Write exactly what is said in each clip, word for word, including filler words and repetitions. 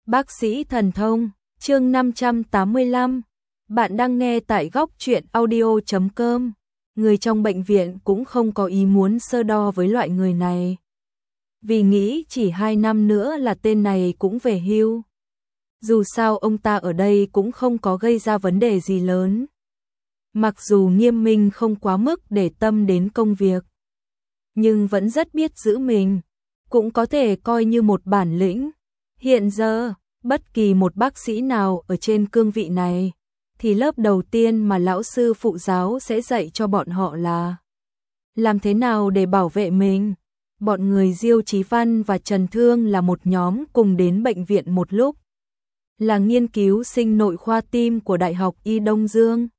Bác sĩ thần thông, chương năm trăm tám mươi lăm. Bạn đang nghe tại góc truyện audio chấm com. Người trong bệnh viện cũng không có ý muốn sơ đo với loại người này. Vì nghĩ chỉ hai năm nữa là tên này cũng về hưu. Dù sao ông ta ở đây cũng không có gây ra vấn đề gì lớn. Mặc dù nghiêm minh không quá mức để tâm đến công việc, nhưng vẫn rất biết giữ mình, cũng có thể coi như một bản lĩnh. Hiện giờ, bất kỳ một bác sĩ nào ở trên cương vị này, thì lớp đầu tiên mà lão sư phụ giáo sẽ dạy cho bọn họ là làm thế nào để bảo vệ mình. Bọn người Diêu Chí Văn và Trần Thương là một nhóm cùng đến bệnh viện một lúc, là nghiên cứu sinh nội khoa tim của Đại học Y Đông Dương.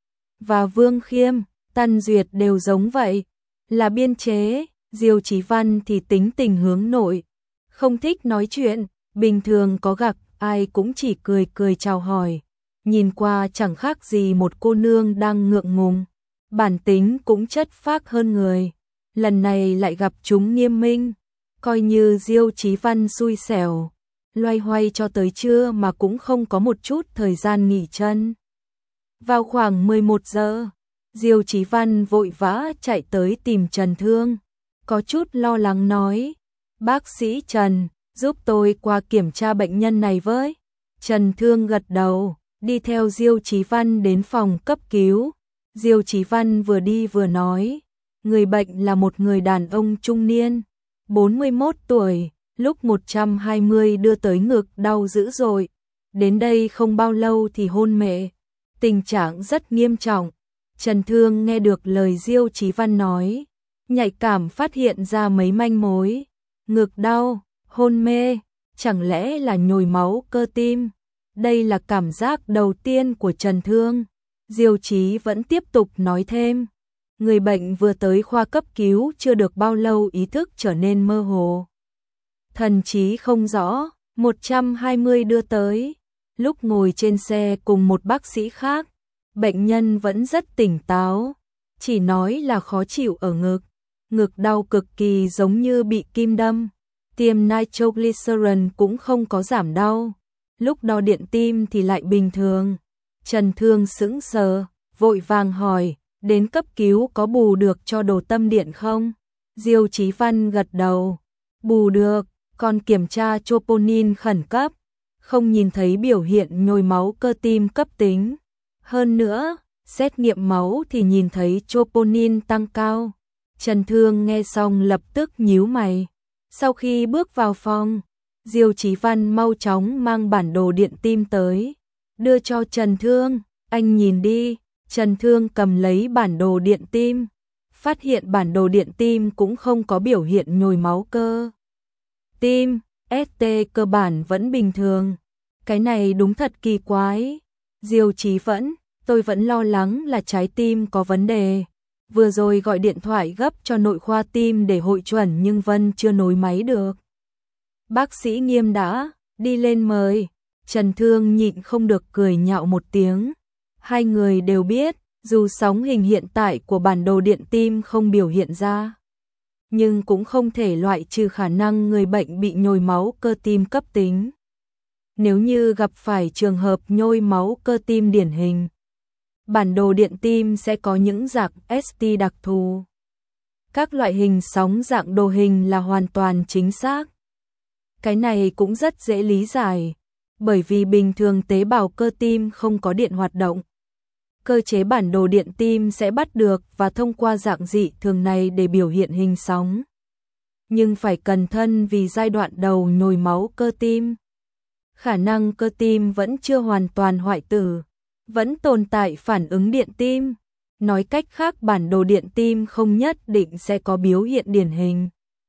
Và Vương Khiêm, Tân Duyệt đều giống vậy, là biên chế. Diêu Chí Văn thì tính tình hướng nội, không thích nói chuyện, bình thường có gặp ai cũng chỉ cười cười chào hỏi, nhìn qua chẳng khác gì một cô nương đang ngượng ngùng, bản tính cũng chất phác hơn người. Lần này lại gặp chúng nghiêm minh, coi như Diêu Chí Văn xui xẻo, loay hoay cho tới trưa mà cũng không có một chút thời gian nghỉ chân. Vào khoảng mười một giờ, Diêu Chí Văn vội vã chạy tới tìm Trần Thương, có chút lo lắng nói: "Bác sĩ Trần, giúp tôi qua kiểm tra bệnh nhân này với." Trần Thương gật đầu, đi theo Diêu Chí Văn đến phòng cấp cứu. Diêu Chí Văn vừa đi vừa nói: "Người bệnh là một người đàn ông trung niên, bốn mươi mốt tuổi, lúc một trăm hai mươi đưa tới ngực đau dữ dội, đến đây không bao lâu thì hôn mê, tình trạng rất nghiêm trọng." Trần Thương nghe được lời Diêu Chí Văn nói, nhạy cảm phát hiện ra mấy manh mối. Ngực đau, hôn mê, chẳng lẽ là nhồi máu cơ tim? Đây là cảm giác đầu tiên của Trần Thương. Diêu Chí vẫn tiếp tục nói thêm: người bệnh vừa tới khoa cấp cứu chưa được bao lâu ý thức trở nên mơ hồ, thần trí không rõ, một trăm hai mươi đưa tới. Lúc ngồi trên xe cùng một bác sĩ khác, bệnh nhân vẫn rất tỉnh táo, chỉ nói là khó chịu ở ngực, ngực đau cực kỳ giống như bị kim đâm, tiêm nitroglycerin cũng không có giảm đau, lúc đo điện tim thì lại bình thường. Trần Thương sững sờ, vội vàng hỏi: đến cấp cứu có bù được cho đồ tâm điện không? Diêu Chí Văn gật đầu: bù được, còn kiểm tra troponin khẩn cấp, không nhìn thấy biểu hiện nhồi máu cơ tim cấp tính. Hơn nữa, xét nghiệm máu thì nhìn thấy troponin tăng cao. Trần Thương nghe xong lập tức nhíu mày. Sau khi bước vào phòng, Diêu Chí Văn mau chóng mang bản đồ điện tim tới, đưa cho Trần Thương: anh nhìn đi. Trần Thương cầm lấy bản đồ điện tim, phát hiện bản đồ điện tim cũng không có biểu hiện nhồi máu cơ tim, ét tê cơ bản vẫn bình thường. Cái này đúng thật kỳ quái. Diêu Chí Vẫn, tôi vẫn lo lắng là trái tim có vấn đề. Vừa rồi gọi điện thoại gấp cho nội khoa tim để hội chuẩn nhưng Vân chưa nối máy được. Bác sĩ Nghiêm đã đi lên mời. Trần Thương nhịn không được cười nhạo một tiếng. Hai người đều biết, dù sóng hình hiện tại của bản đồ điện tim không biểu hiện ra, nhưng cũng không thể loại trừ khả năng người bệnh bị nhồi máu cơ tim cấp tính. Nếu như gặp phải trường hợp nhồi máu cơ tim điển hình, bản đồ điện tim sẽ có những dạng ét tê đặc thù. Các loại hình sóng dạng đồ hình là hoàn toàn chính xác. Cái này cũng rất dễ lý giải, bởi vì bình thường tế bào cơ tim không có điện hoạt động. Cơ chế bản đồ điện tim sẽ bắt được và thông qua dạng dị thường này để biểu hiện hình sóng. Nhưng phải cẩn thận vì giai đoạn đầu nhồi máu cơ tim, khả năng cơ tim vẫn chưa hoàn toàn hoại tử, vẫn tồn tại phản ứng điện tim. Nói cách khác, bản đồ điện tim không nhất định sẽ có biểu hiện điển hình.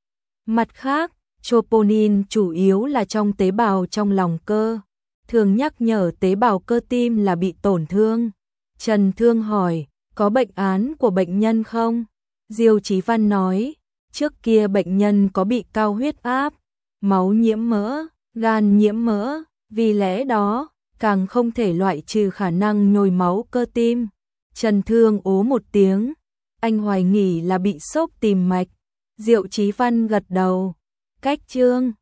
Mặt khác, troponin chủ yếu là trong tế bào trong lòng cơ, thường nhắc nhở tế bào cơ tim là bị tổn thương. Trần Thương hỏi: có bệnh án của bệnh nhân không? Diêu Chí Văn nói: trước kia bệnh nhân có bị cao huyết áp, máu nhiễm mỡ, gan nhiễm mỡ, vì lẽ đó càng không thể loại trừ khả năng nhồi máu cơ tim. Trần Thương ố một tiếng: anh hoài nghi là bị xốc tim mạch. Diêu Chí Văn gật đầu: cách chương